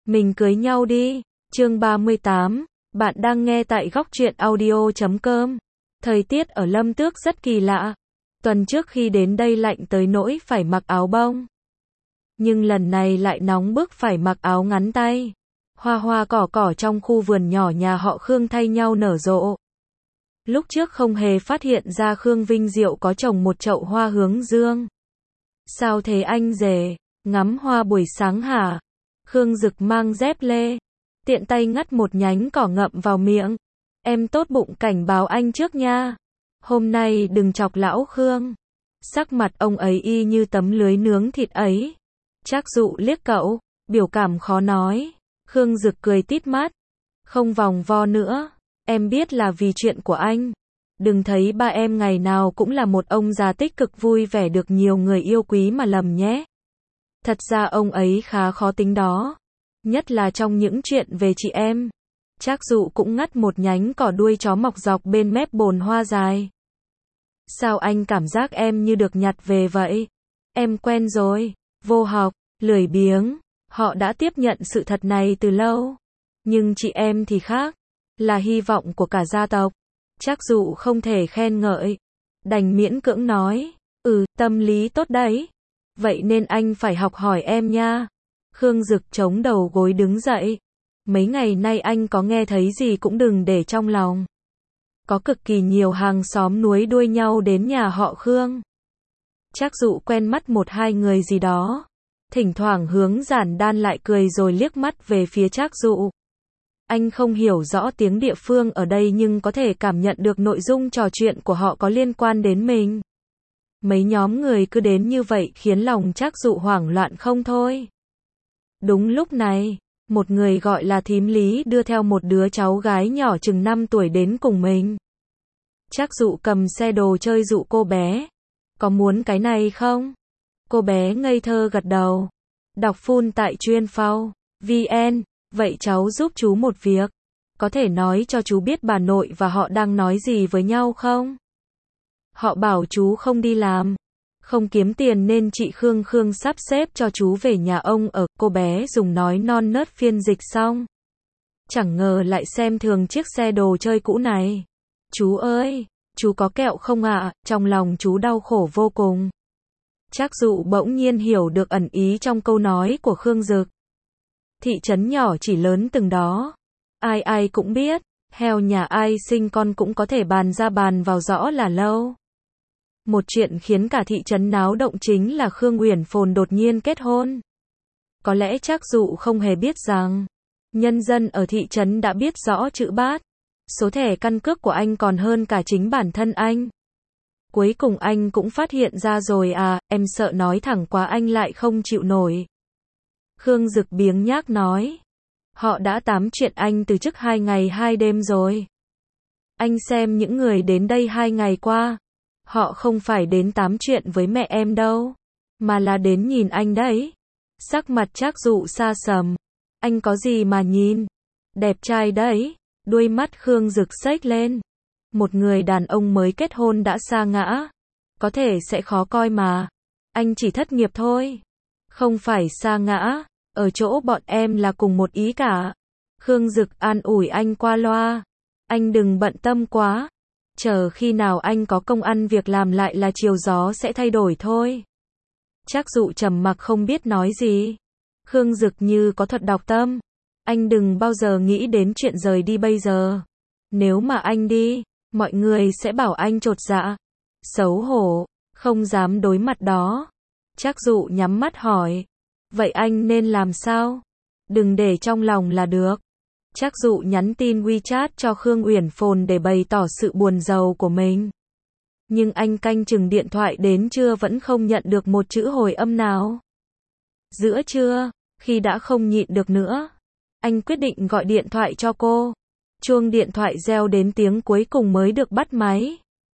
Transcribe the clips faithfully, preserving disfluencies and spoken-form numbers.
Mình cưới nhau đi. Chương ba mươi tám. Bạn đang nghe tại góc truyện audio chấm com. Thời tiết ở Lâm Tước rất kỳ lạ. Tuần trước khi đến đây lạnh tới nỗi phải mặc áo bông. Nhưng lần này lại nóng bức phải mặc áo ngắn tay. Hoa hoa cỏ cỏ trong khu vườn nhỏ nhà họ Khương thay nhau nở rộ. Lúc trước không hề phát hiện ra Khương Vinh Diệu có trồng một chậu hoa hướng dương. Sao thế anh rể? Ngắm hoa buổi sáng hả? Khương Dực mang dép lê, tiện tay ngắt một nhánh cỏ ngậm vào miệng. Em tốt bụng cảnh báo anh trước nha. Hôm nay đừng chọc lão Khương. Sắc mặt ông ấy y như tấm lưới nướng thịt ấy. Trác Dụ liếc cậu, biểu cảm khó nói. Khương Dực cười tít mắt. Không vòng vo nữa, em biết là vì chuyện của anh. Đừng thấy ba em ngày nào cũng là một ông già tích cực vui vẻ được nhiều người yêu quý mà lầm nhé. Thật ra ông ấy khá khó tính đó. Nhất là trong những chuyện về chị em. Trác Dụ cũng ngắt một nhánh cỏ đuôi chó mọc dọc bên mép bồn hoa dài. Sao anh cảm giác em như được nhặt về vậy? Em quen rồi, vô học, lười biếng. Họ đã tiếp nhận sự thật này từ lâu. Nhưng chị em thì khác. Là hy vọng của cả gia tộc. Trác Dụ không thể khen ngợi. Đành miễn cưỡng nói. Ừ, tâm lý tốt đấy. Vậy nên anh phải học hỏi em nha. Khương Dực chống đầu gối đứng dậy. Mấy ngày nay anh có nghe thấy gì cũng đừng để trong lòng. Có cực kỳ nhiều hàng xóm núi đuôi nhau đến nhà họ Khương. Trác Dụ quen mắt một hai người gì đó. Thỉnh thoảng hướng Giản Đan lại cười rồi liếc mắt về phía Trác Dụ. Anh không hiểu rõ tiếng địa phương ở đây nhưng có thể cảm nhận được nội dung trò chuyện của họ có liên quan đến mình. Mấy nhóm người cứ đến như vậy khiến lòng Trác Dụ hoảng loạn không thôi. Đúng lúc này, một người gọi là thím Lý đưa theo một đứa cháu gái nhỏ chừng năm tuổi đến cùng mình. Trác Dụ cầm xe đồ chơi dụ cô bé. Có muốn cái này không? Cô bé ngây thơ gật đầu. Đọc full tại chuyên phao vn. Vậy cháu giúp chú một việc. Có thể nói cho chú biết bà nội và họ đang nói gì với nhau không? Họ bảo chú không đi làm, không kiếm tiền nên chị Khương Khương sắp xếp cho chú về nhà ông ở. Cô bé dùng nói non nớt phiên dịch xong. Chẳng ngờ lại xem thường chiếc xe đồ chơi cũ này. Chú ơi, chú có kẹo không ạ? Trong lòng chú đau khổ vô cùng. Trác Dụ bỗng nhiên hiểu được ẩn ý trong câu nói của Khương Dực. Thị trấn nhỏ chỉ lớn từng đó. Ai ai cũng biết, heo nhà ai sinh con cũng có thể bàn ra bàn vào rõ là lâu. Một chuyện khiến cả thị trấn náo động chính là Khương Uyển Phồn đột nhiên kết hôn. Có lẽ Trác Dụ không hề biết rằng, nhân dân ở thị trấn đã biết rõ chữ bát. Số thẻ căn cước của anh còn hơn cả chính bản thân anh. Cuối cùng anh cũng phát hiện ra rồi à, em sợ nói thẳng quá anh lại không chịu nổi. Khương Dực biếng nhác nói. Họ đã tám chuyện anh từ trước hai ngày hai đêm rồi. Anh xem những người đến đây hai ngày qua. Họ không phải đến tám chuyện với mẹ em đâu. Mà là đến nhìn anh đấy. Sắc mặt Trác Dụ xa sầm. Anh có gì mà nhìn? Đẹp trai đấy. Đuôi mắt Khương Dực xếch lên. Một người đàn ông mới kết hôn đã sa ngã. Có thể sẽ khó coi mà. Anh chỉ thất nghiệp thôi. Không phải sa ngã. Ở chỗ bọn em là cùng một ý cả. Khương Dực an ủi anh qua loa. Anh đừng bận tâm quá. Chờ khi nào anh có công ăn việc làm lại là chiều gió sẽ thay đổi thôi. Trác Dụ trầm mặc không biết nói gì. Khương Dực như có thuật đọc tâm. Anh đừng bao giờ nghĩ đến chuyện rời đi bây giờ. Nếu mà anh đi, mọi người sẽ bảo anh chột dạ. Xấu hổ, không dám đối mặt đó. Trác Dụ nhắm mắt hỏi. Vậy anh nên làm sao? Đừng để trong lòng là được. Trác Dụ nhắn tin WeChat cho Khương Uyển Phồn để bày tỏ sự buồn rầu của mình. Nhưng anh canh chừng điện thoại đến trưa vẫn không nhận được một chữ hồi âm nào. Giữa trưa, khi đã không nhịn được nữa, anh quyết định gọi điện thoại cho cô. Chuông điện thoại reo đến tiếng cuối cùng mới được bắt máy.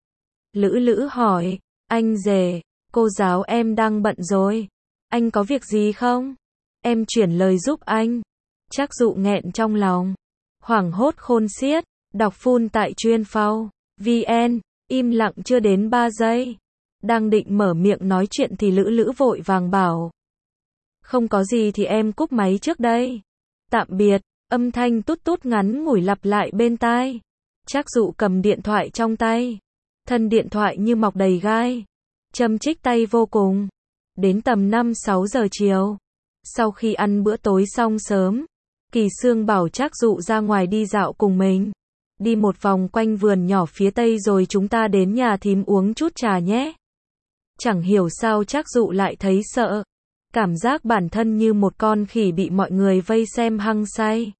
Lữ Lữ hỏi, anh rể, cô giáo em đang bận rồi. Anh có việc gì không? Em chuyển lời giúp anh. Trác Dụ nghẹn trong lòng. Hoảng hốt khôn xiết. Đọc full tại chuyên phao vn. Im lặng chưa đến ba giây. Đang định mở miệng nói chuyện thì Lữ Lữ vội vàng bảo. Không có gì thì em cúp máy trước đây. Tạm biệt, âm thanh tút tút ngắn ngủi lặp lại bên tai. Trác Dụ cầm điện thoại trong tay. Thân điện thoại như mọc đầy gai. Châm chích tay vô cùng. Đến tầm năm sáu giờ chiều. Sau khi ăn bữa tối xong sớm, Kỳ Sương bảo Trác Dụ ra ngoài đi dạo cùng mình. Đi một vòng quanh vườn nhỏ phía tây rồi chúng ta đến nhà thím uống chút trà nhé. Chẳng hiểu sao Trác Dụ lại thấy sợ. Cảm giác bản thân như một con khỉ bị mọi người vây xem hăng say.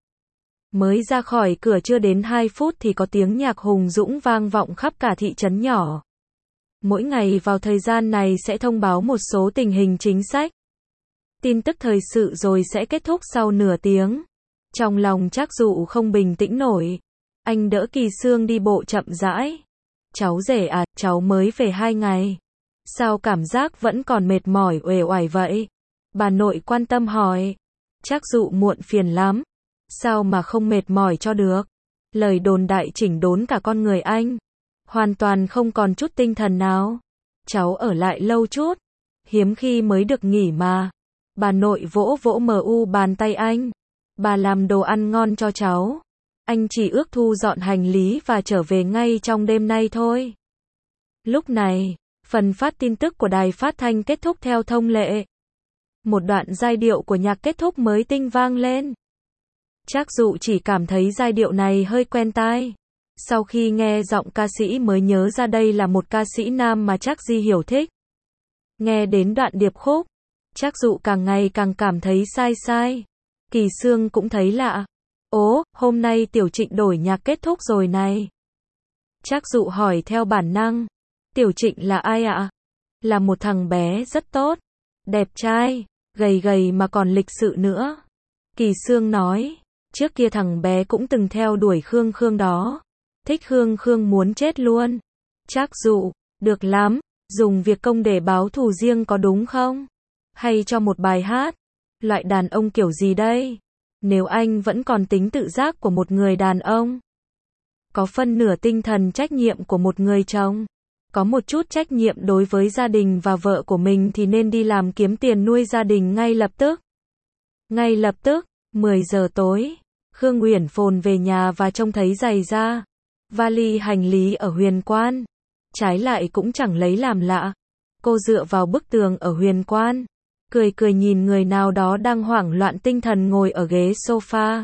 Mới ra khỏi cửa chưa đến hai phút thì có tiếng nhạc hùng dũng vang vọng khắp cả thị trấn nhỏ. Mỗi ngày vào thời gian này sẽ thông báo một số tình hình chính sách. Tin tức thời sự rồi sẽ kết thúc sau nửa tiếng. Trong lòng Trác Dụ không bình tĩnh nổi. Anh đỡ Kỳ Sương đi bộ chậm rãi. Cháu rể à, cháu mới về hai ngày. Sao cảm giác vẫn còn mệt mỏi uể oải vậy? Bà nội quan tâm hỏi. Trác Dụ muộn phiền lắm. Sao mà không mệt mỏi cho được? Lời đồn đại chỉnh đốn cả con người anh. Hoàn toàn không còn chút tinh thần nào. Cháu ở lại lâu chút. Hiếm khi mới được nghỉ mà. Bà nội vỗ vỗ mờ u bàn tay anh. Bà làm đồ ăn ngon cho cháu. Anh chỉ ước thu dọn hành lý và trở về ngay trong đêm nay thôi. Lúc này, phần phát tin tức của đài phát thanh kết thúc theo thông lệ. Một đoạn giai điệu của nhạc kết thúc mới tinh vang lên. Trác Dụ chỉ cảm thấy giai điệu này hơi quen tai. Sau khi nghe giọng ca sĩ mới nhớ ra đây là một ca sĩ nam mà Trác Di Hiểu thích. Nghe đến đoạn điệp khúc, Trác Dụ càng ngày càng cảm thấy sai sai. Kỳ Sương cũng thấy lạ. Ố, hôm nay Tiểu Trịnh đổi nhạc kết thúc rồi này. Trác Dụ hỏi theo bản năng. Tiểu Trịnh là ai ạ? Là một thằng bé rất tốt. Đẹp trai, gầy gầy mà còn lịch sự nữa. Kỳ Sương nói. Trước kia thằng bé cũng từng theo đuổi Khương Khương đó. Thích Khương Khương muốn chết luôn. Trác Dụ, được lắm. Dùng việc công để báo thù riêng có đúng không? Hay cho một bài hát? Loại đàn ông kiểu gì đây? Nếu anh vẫn còn tính tự giác của một người đàn ông, có phân nửa tinh thần trách nhiệm của một người chồng, có một chút trách nhiệm đối với gia đình và vợ của mình thì nên đi làm kiếm tiền nuôi gia đình ngay lập tức. Ngay lập tức, mười giờ tối, Khương Uyển Phồn về nhà và trông thấy giày da, vali hành lý ở Huyền Quan. Trái lại cũng chẳng lấy làm lạ. Cô dựa vào bức tường ở Huyền Quan, cười cười nhìn người nào đó đang hoảng loạn tinh thần ngồi ở ghế sofa.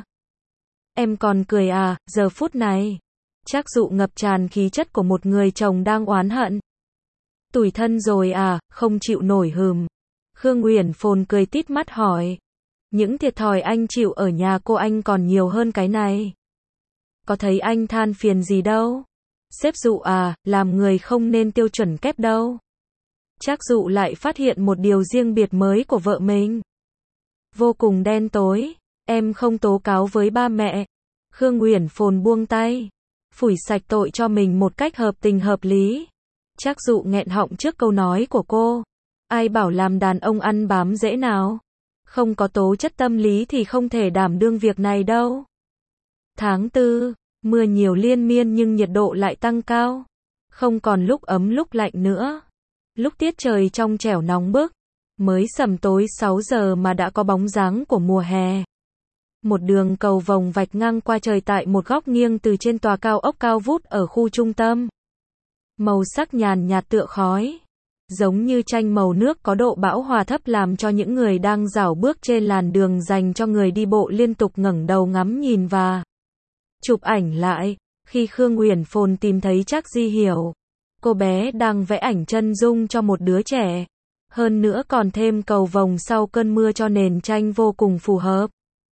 Em còn cười à, giờ phút này. Trác Dụ ngập tràn khí chất của một người chồng đang oán hận. Tủi thân rồi à, không chịu nổi hừm. Khương Uyển Phồn cười tít mắt hỏi. Những thiệt thòi anh chịu ở nhà cô anh còn nhiều hơn cái này. Có thấy anh than phiền gì đâu. Sếp Dụ à, làm người không nên tiêu chuẩn kép đâu. Trác Dụ lại phát hiện một điều riêng biệt mới của vợ mình. Vô cùng đen tối. Em không tố cáo với ba mẹ. Khương Uyển Phồn buông tay. Phủi sạch tội cho mình một cách hợp tình hợp lý. Trác Dụ nghẹn họng trước câu nói của cô. Ai bảo làm đàn ông ăn bám dễ nào. Không có tố chất tâm lý thì không thể đảm đương việc này đâu. Tháng tư, mưa nhiều liên miên nhưng nhiệt độ lại tăng cao. Không còn lúc ấm lúc lạnh nữa. Lúc tiết trời trong trẻo nóng bức. Mới sầm tối sáu giờ mà đã có bóng dáng của mùa hè. Một đường cầu vồng vạch ngang qua trời tại một góc nghiêng từ trên tòa cao ốc cao vút ở khu trung tâm. Màu sắc nhàn nhạt tựa khói. Giống như tranh màu nước có độ bão hòa thấp làm cho những người đang dạo bước trên làn đường dành cho người đi bộ liên tục ngẩng đầu ngắm nhìn và chụp ảnh lại. Khi Khương Uyển Phồn tìm thấy Trác Di Hiểu, cô bé đang vẽ ảnh chân dung cho một đứa trẻ. Hơn nữa còn thêm cầu vồng sau cơn mưa cho nền tranh vô cùng phù hợp.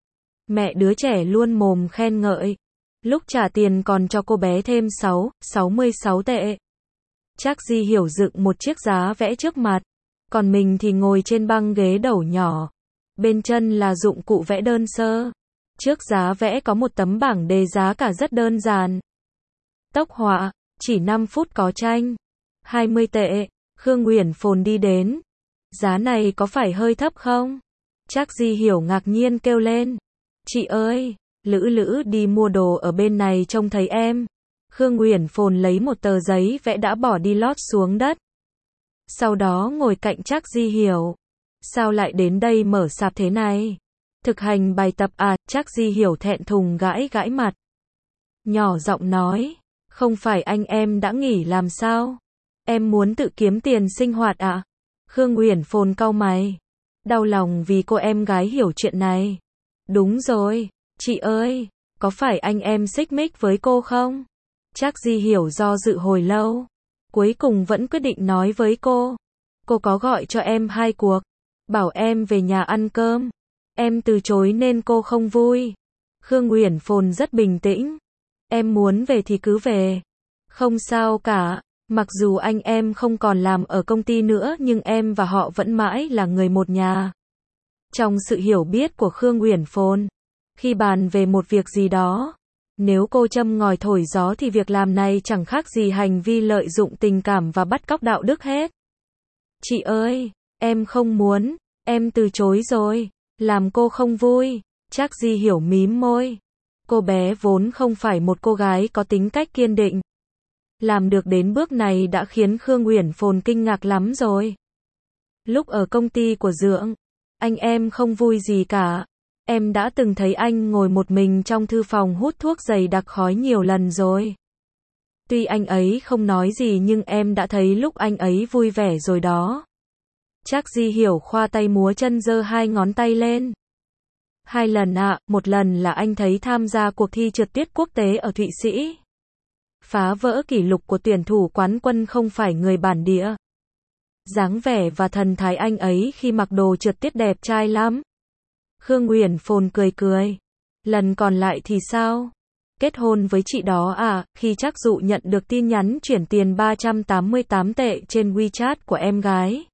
Mẹ đứa trẻ luôn mồm khen ngợi. Lúc trả tiền còn cho cô bé thêm sáu, sáu mươi sáu tệ. Trác Di Hiểu dựng một chiếc giá vẽ trước mặt. Còn mình thì ngồi trên băng ghế đầu nhỏ. Bên chân là dụng cụ vẽ đơn sơ. Trước giá vẽ có một tấm bảng đề giá cả rất đơn giản. Tốc họa, chỉ năm phút có tranh. hai mươi tệ. Khương Uyển Phồn đi đến. Giá này có phải hơi thấp không? Trác Di Hiểu ngạc nhiên kêu lên. Chị ơi, Lữ Lữ đi mua đồ ở bên này trông thấy em. Khương Uyển Phồn lấy một tờ giấy vẽ đã bỏ đi lót xuống đất. Sau đó ngồi cạnh Trác Di Hiểu. Sao lại đến đây mở sạp thế này? Thực hành bài tập à, Trác Di Hiểu thẹn thùng gãi gãi mặt. Nhỏ giọng nói, không phải anh em đã nghỉ làm sao? Em muốn tự kiếm tiền sinh hoạt à? Khương Uyển Phồn cau mày. Đau lòng vì cô em gái hiểu chuyện này. Đúng rồi, chị ơi, có phải anh em xích mích với cô không? Trác Di Hiểu do dự hồi lâu. Cuối cùng vẫn quyết định nói với cô. Cô có gọi cho em hai cuộc. Bảo em về nhà ăn cơm. Em từ chối nên cô không vui. Khương Uyển Phồn rất bình tĩnh. Em muốn về thì cứ về. Không sao cả. Mặc dù anh em không còn làm ở công ty nữa nhưng em và họ vẫn mãi là người một nhà. Trong sự hiểu biết của Khương Uyển Phồn, khi bàn về một việc gì đó, nếu cô châm ngòi thổi gió thì việc làm này chẳng khác gì hành vi lợi dụng tình cảm và bắt cóc đạo đức hết. Chị ơi, em không muốn, em từ chối rồi, làm cô không vui. Trác Di Hiểu mím môi. Cô bé vốn không phải một cô gái có tính cách kiên định. Làm được đến bước này đã khiến Khương Uyển Phồn kinh ngạc lắm rồi. Lúc ở công ty của Dượng, anh em không vui gì cả. Em đã từng thấy anh ngồi một mình trong thư phòng hút thuốc dày đặc khói nhiều lần rồi. Tuy anh ấy không nói gì nhưng em đã thấy lúc anh ấy vui vẻ rồi đó. Trác Di Hiểu khoa tay múa chân giơ hai ngón tay lên. Hai lần ạ, à, một lần là anh thấy tham gia cuộc thi trượt tuyết quốc tế ở Thụy Sĩ. Phá vỡ kỷ lục của tuyển thủ quán quân không phải người bản địa. Dáng vẻ và thần thái anh ấy khi mặc đồ trượt tuyết đẹp trai lắm. Khương Uyển Phồn cười cười. Lần còn lại thì sao? Kết hôn với chị đó à? Khi Trác Dụ nhận được tin nhắn chuyển tiền ba trăm tám mươi tám tệ trên WeChat của em gái.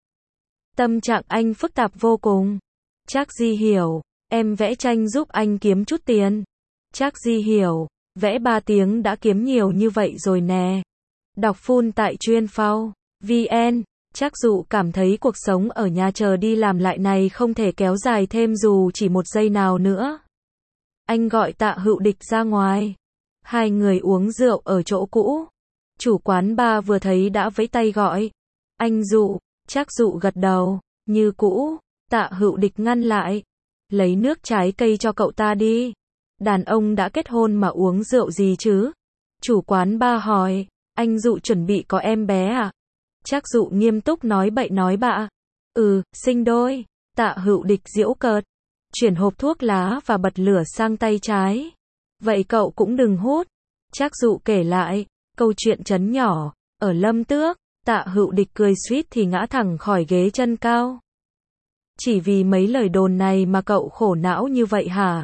Tâm trạng anh phức tạp vô cùng. Trác Di Hiểu, em vẽ tranh giúp anh kiếm chút tiền. Trác Di Hiểu, vẽ ba tiếng đã kiếm nhiều như vậy rồi nè. Đọc full tại chuyên phao vn. Trác Dụ cảm thấy cuộc sống ở nhà chờ đi làm lại này không thể kéo dài thêm dù chỉ một giây nào nữa. Anh gọi Tạ Hữu Địch ra ngoài. Hai người uống rượu ở chỗ cũ. Chủ quán bar vừa thấy đã vẫy tay gọi. Anh Dụ. Trác Dụ gật đầu. Như cũ. Tạ Hữu Địch ngăn lại. Lấy nước trái cây cho cậu ta đi. Đàn ông đã kết hôn mà uống rượu gì chứ? Chủ quán bar hỏi. Anh Dụ chuẩn bị có em bé à? Trác Dụ nghiêm túc nói bậy nói bạ. Ừ, sinh đôi. Tạ Hữu Địch giễu cợt. Chuyển hộp thuốc lá và bật lửa sang tay trái. Vậy cậu cũng đừng hút. Trác Dụ kể lại. Câu chuyện trấn nhỏ. Ở Lâm Tước. Tạ Hữu Địch cười suýt thì ngã thẳng khỏi ghế chân cao. Chỉ vì mấy lời đồn này mà cậu khổ não như vậy hả?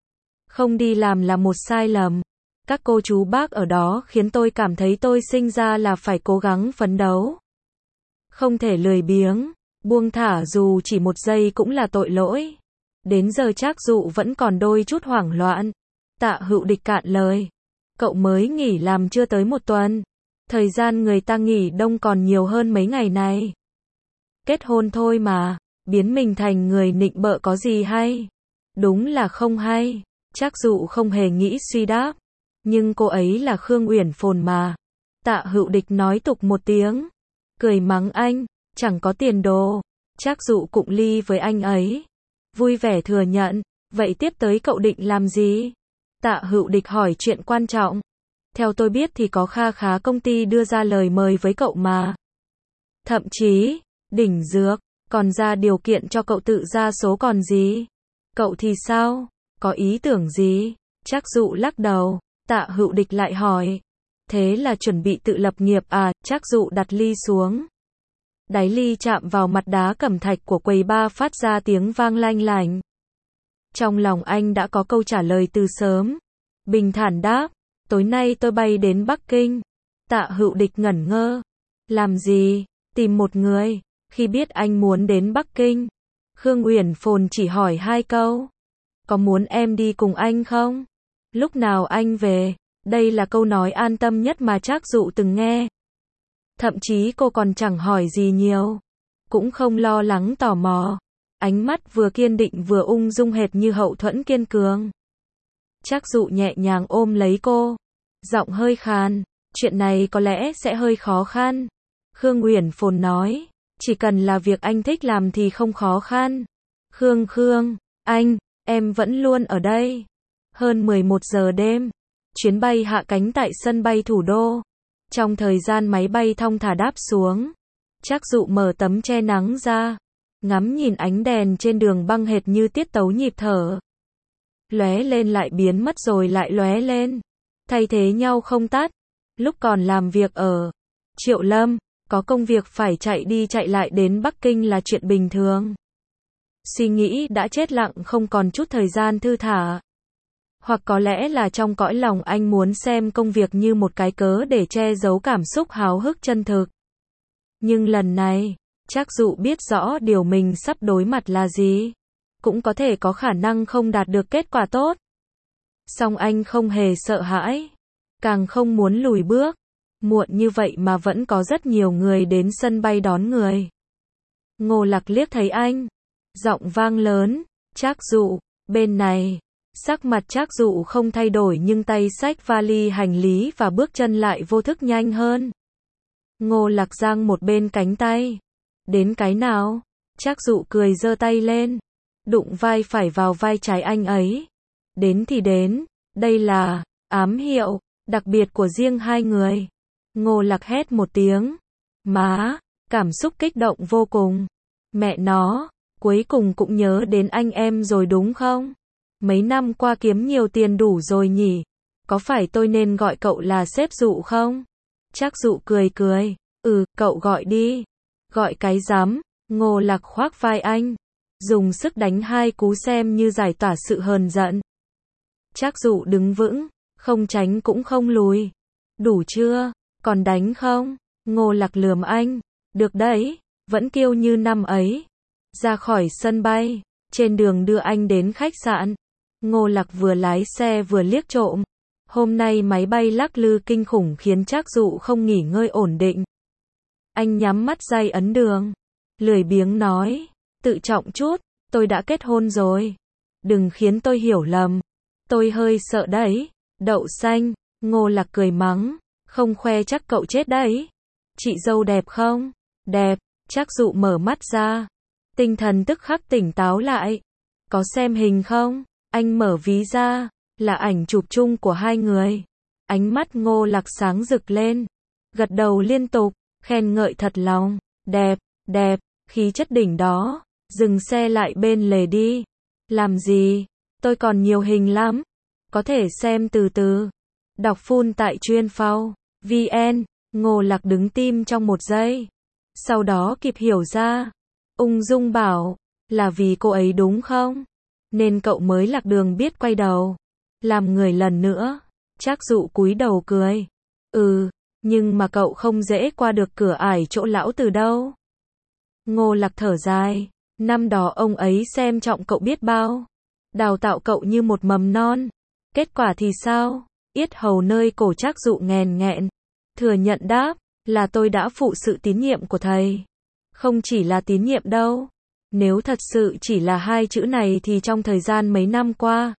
Không đi làm là một sai lầm. Các cô chú bác ở đó khiến tôi cảm thấy tôi sinh ra là phải cố gắng phấn đấu. Không thể lười biếng, buông thả dù chỉ một giây cũng là tội lỗi. Đến giờ Trác Dụ vẫn còn đôi chút hoảng loạn. Tạ Hữu Địch cạn lời. Cậu mới nghỉ làm chưa tới một tuần. Thời gian người ta nghỉ đông còn nhiều hơn mấy ngày này. Kết hôn thôi mà, biến mình thành người nịnh bợ có gì hay? Đúng là không hay. Trác Dụ không hề nghĩ suy đáp. Nhưng cô ấy là Khương Uyển Phồn mà. Tạ Hữu Địch nói tục một tiếng. Cười mắng anh, chẳng có tiền đồ. Trác Dụ cụng ly với anh ấy. Vui vẻ thừa nhận. Vậy tiếp tới cậu định làm gì? Tạ Hữu Địch hỏi chuyện quan trọng. Theo tôi biết thì có kha khá công ty đưa ra lời mời với cậu mà. Thậm chí, đỉnh dược, còn ra điều kiện cho cậu tự ra số còn gì. Cậu thì sao? Có ý tưởng gì? Trác Dụ lắc đầu. Tạ Hữu Địch lại hỏi. Thế là chuẩn bị tự lập nghiệp à? Trác Dụ đặt ly xuống. Đáy ly chạm vào mặt đá cẩm thạch của quầy bar phát ra tiếng vang lanh lành. Trong lòng anh đã có câu trả lời từ sớm. Bình thản đáp. Tối nay tôi bay đến Bắc Kinh. Tạ Hữu Địch ngẩn ngơ. Làm gì? Tìm một người. Khi biết anh muốn đến Bắc Kinh, Khương Uyển Phồn chỉ hỏi hai câu. Có muốn em đi cùng anh không? Lúc nào anh về? Đây là câu nói an tâm nhất mà Trác Dụ từng nghe. Thậm chí cô còn chẳng hỏi gì nhiều. Cũng không lo lắng tò mò. Ánh mắt vừa kiên định vừa ung dung hệt như hậu thuẫn kiên cường. Trác Dụ nhẹ nhàng ôm lấy cô. Giọng hơi khàn. Chuyện này có lẽ sẽ hơi khó khăn. Khương Uyển Phồn nói. Chỉ cần là việc anh thích làm thì không khó khăn. Khương Khương, anh, Em vẫn luôn ở đây. Hơn mười một giờ đêm, chuyến bay hạ cánh tại sân bay thủ đô. Trong thời gian máy bay thong thả đáp xuống, Trác Dụ mở tấm che nắng ra, ngắm nhìn ánh đèn trên đường băng hệt như tiết tấu nhịp thở. Lóe lên lại biến mất rồi lại lóe lên, thay thế nhau không tắt. Lúc còn làm việc ở Triệu Lâm, có công việc phải chạy đi chạy lại đến Bắc Kinh là chuyện bình thường. Suy nghĩ đã chết lặng, không còn chút thời gian thư thả. Hoặc có lẽ là trong cõi lòng anh muốn xem công việc như một cái cớ để che giấu cảm xúc háo hức chân thực. Nhưng lần này, Trác Dụ biết rõ điều mình sắp đối mặt là gì. Cũng có thể có khả năng không đạt được kết quả tốt. Song anh không hề sợ hãi, càng không muốn lùi bước. Muộn như vậy mà vẫn có rất nhiều người đến sân bay đón người. Ngô Lạc liếc thấy anh, giọng vang lớn, Trác Dụ, bên này. Sắc mặt Trác Dụ không thay đổi nhưng tay xách vali hành lý và bước chân lại vô thức nhanh hơn. Ngô Lạc giang một bên cánh tay. Đến cái nào? Trác Dụ cười giơ tay lên, đụng vai phải vào vai trái anh ấy. Đến thì đến, đây là ám hiệu đặc biệt của riêng hai người. Ngô Lạc hét một tiếng. Má, cảm xúc kích động vô cùng. Mẹ nó, cuối cùng cũng nhớ đến anh em rồi đúng không? Mấy năm qua kiếm nhiều tiền đủ rồi nhỉ? Có phải tôi nên gọi cậu là sếp Dụ không? Trác Dụ cười cười. Ừ, cậu gọi đi. Gọi cái rắm. Ngô Lạc khoác vai anh, dùng sức đánh hai cú xem như giải tỏa sự hờn giận. Trác Dụ đứng vững, không tránh cũng không lùi. Đủ chưa? Còn đánh không? Ngô Lạc lườm anh. Được đấy, vẫn kiêu như năm ấy. Ra khỏi sân bay, trên đường đưa anh đến khách sạn. Ngô Lạc vừa lái xe vừa liếc trộm. Hôm nay máy bay lắc lư kinh khủng khiến Trác Dụ không nghỉ ngơi ổn định. Anh nhắm mắt dây ấn đường, lười biếng nói, tự trọng chút, tôi đã kết hôn rồi. Đừng khiến tôi hiểu lầm. Tôi hơi sợ đấy. Đậu xanh. Ngô Lạc cười mắng, không khoe chắc cậu chết đấy. Chị dâu đẹp không? Đẹp. Trác Dụ mở mắt ra, tinh thần tức khắc tỉnh táo lại. Có xem hình không? Anh mở ví ra, là ảnh chụp chung của hai người. Ánh mắt Ngô Lạc sáng rực lên, gật đầu liên tục, khen ngợi thật lòng. Đẹp, đẹp, khí chất đỉnh đó. Dừng xe lại bên lề đi. Làm gì? Tôi còn nhiều hình lắm. Có thể xem từ từ. Đọc full tại chuyên phao vn. Ngô Lạc đứng tim trong một giây. Sau đó kịp hiểu ra. Ung dung bảo, là vì cô ấy đúng không? Nên cậu mới lạc đường biết quay đầu. Làm người lần nữa. Trác Dụ cúi đầu cười. Ừ, nhưng mà cậu không dễ qua được cửa ải chỗ lão từ đâu. Ngô Lạc thở dài. Năm đó ông ấy xem trọng cậu biết bao. Đào tạo cậu như một mầm non. Kết quả thì sao? Yết hầu nơi cổ Trác Dụ nghèn nghẹn. Thừa nhận đáp, là tôi đã phụ sự tín nhiệm của thầy. Không chỉ là tín nhiệm đâu. Nếu thật sự chỉ là hai chữ này thì trong thời gian mấy năm qua,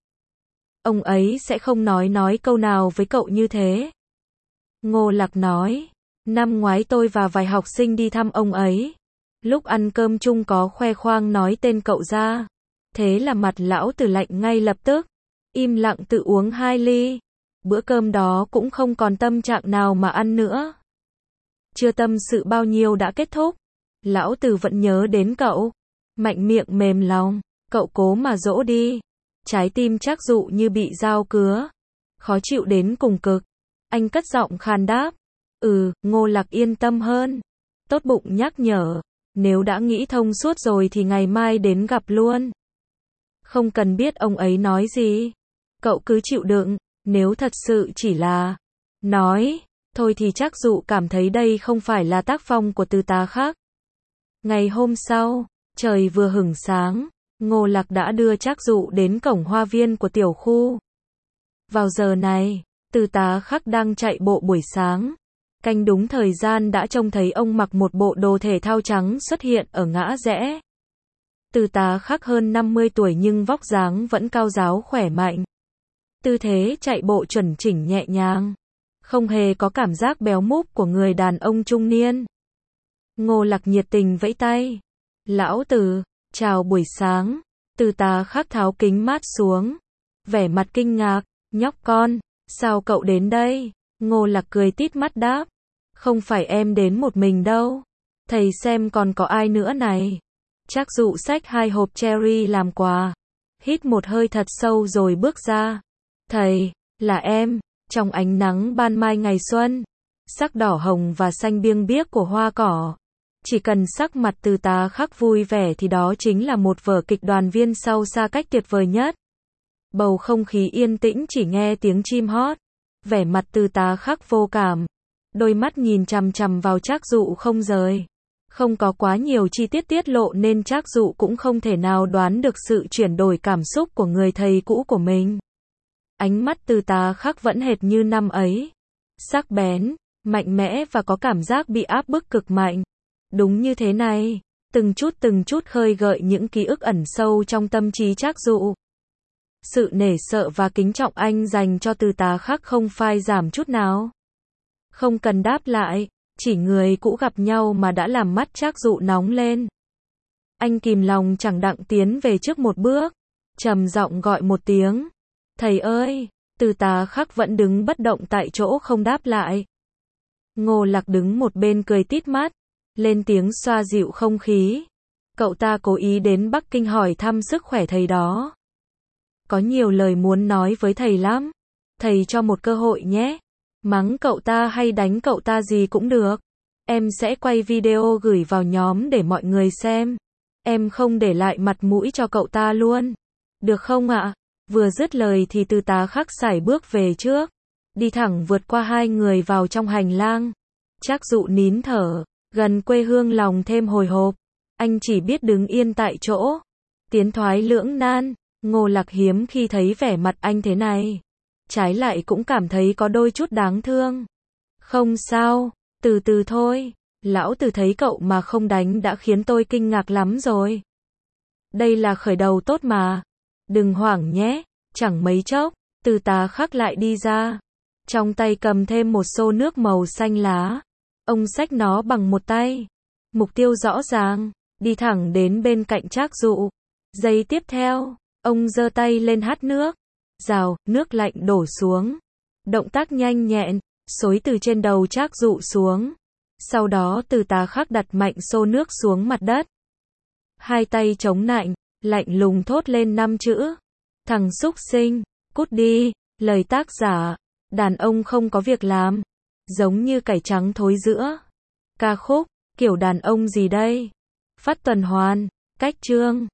ông ấy sẽ không nói nói câu nào với cậu như thế. Ngô Lạc nói, năm ngoái tôi và vài học sinh đi thăm ông ấy. Lúc ăn cơm chung có khoe khoang nói tên cậu ra. Thế là mặt lão từ lạnh ngay lập tức. Im lặng tự uống hai ly. Bữa cơm đó cũng không còn tâm trạng nào mà ăn nữa. Chưa tâm sự bao nhiêu đã kết thúc. Lão Từ vẫn nhớ đến cậu. Mạnh miệng mềm lòng. Cậu cố mà dỗ đi. Trái tim Trác Dụ như bị dao cứa. Khó chịu đến cùng cực. Anh cất giọng khàn đáp. Ừ, Ngô Lạc yên tâm hơn. Tốt bụng nhắc nhở. Nếu đã nghĩ thông suốt rồi thì ngày mai đến gặp luôn. Không cần biết ông ấy nói gì. Cậu cứ chịu đựng. Nếu thật sự chỉ là nói thôi thì Trác Dụ cảm thấy đây không phải là tác phong của Từ Tá Khắc. Ngày hôm sau, trời vừa hửng sáng, Ngô Lạc đã đưa Trác Dụ đến cổng hoa viên của tiểu khu. Vào giờ này, Từ Tá Khắc đang chạy bộ buổi sáng. Canh đúng thời gian đã trông thấy ông mặc một bộ đồ thể thao trắng xuất hiện ở ngã rẽ. Từ Tá Khắc hơn năm mươi tuổi nhưng vóc dáng vẫn cao ráo khỏe mạnh. Tư thế chạy bộ chuẩn chỉnh nhẹ nhàng, không hề có cảm giác béo múp của người đàn ông trung niên. Ngô Lạc nhiệt tình vẫy tay. Lão Từ, chào buổi sáng. Từ Tá Khắc tháo kính mát xuống, vẻ mặt kinh ngạc, nhóc con, sao cậu đến đây? Ngô Lạc cười tít mắt đáp, không phải em đến một mình đâu, thầy xem còn có ai nữa này. Trác Dụ xách hai hộp cherry làm quà, hít một hơi thật sâu rồi bước ra. Thầy, là em, trong ánh nắng ban mai ngày xuân, sắc đỏ hồng và xanh biêng biếc của hoa cỏ. Chỉ cần sắc mặt Từ Tá Khắc vui vẻ thì đó chính là một vở kịch đoàn viên sau xa cách tuyệt vời nhất. Bầu không khí yên tĩnh chỉ nghe tiếng chim hót. Vẻ mặt Từ Tá Khắc vô cảm, đôi mắt nhìn chằm chằm vào Trác Dụ không rời. Không có quá nhiều chi tiết tiết lộ nên Trác Dụ cũng không thể nào đoán được sự chuyển đổi cảm xúc của người thầy cũ của mình. Ánh mắt Từ Tá Khắc vẫn hệt như năm ấy, sắc bén, mạnh mẽ và có cảm giác bị áp bức cực mạnh. Đúng như thế này, từng chút từng chút khơi gợi những ký ức ẩn sâu trong tâm trí Trác Dụ. Sự nể sợ và kính trọng anh dành cho Từ Tá Khắc không phai giảm chút nào. Không cần đáp lại, chỉ người cũ gặp nhau mà đã làm mắt Trác Dụ nóng lên. Anh kìm lòng chẳng đặng tiến về trước một bước, trầm giọng gọi một tiếng. Thầy ơi! Từ Tá Khắc vẫn đứng bất động tại chỗ không đáp lại. Ngô Lạc đứng một bên cười tít mắt, lên tiếng xoa dịu không khí. Cậu ta cố ý đến Bắc Kinh hỏi thăm sức khỏe thầy đó. Có nhiều lời muốn nói với thầy lắm. Thầy cho một cơ hội nhé. Mắng cậu ta hay đánh cậu ta gì cũng được. Em sẽ quay video gửi vào nhóm để mọi người xem. Em không để lại mặt mũi cho cậu ta luôn. Được không ạ? Vừa dứt lời thì Từ Tá Khắc sải bước về trước, đi thẳng vượt qua hai người vào trong hành lang. Trác Dụ nín thở, gần quê hương lòng thêm hồi hộp. Anh chỉ biết đứng yên tại chỗ, tiến thoái lưỡng nan. Ngô Lạc hiếm khi thấy vẻ mặt anh thế này, trái lại cũng cảm thấy có đôi chút đáng thương. Không sao, từ từ thôi, lão Từ thấy cậu mà không đánh đã khiến tôi kinh ngạc lắm rồi. Đây là khởi đầu tốt mà. Đừng hoảng nhé. Chẳng mấy chốc, Từ Tá Khắc lại đi ra, trong tay cầm thêm một xô nước màu xanh lá. Ông xách nó bằng một tay, mục tiêu rõ ràng, đi thẳng đến bên cạnh Trác Dụ. Giây tiếp theo, ông giơ tay lên hắt nước, rào, nước lạnh đổ xuống. Động tác nhanh nhẹn, xối từ trên đầu Trác Dụ xuống. Sau đó Từ Tá Khắc đặt mạnh xô nước xuống mặt đất. Hai tay chống nạnh, lạnh lùng thốt lên năm chữ. Thằng xúc sinh, cút đi. Lời tác giả, đàn ông không có việc làm, giống như cải trắng thối giữa. Ca khúc, kiểu đàn ông gì đây? Phát tuần hoàn, cách chương.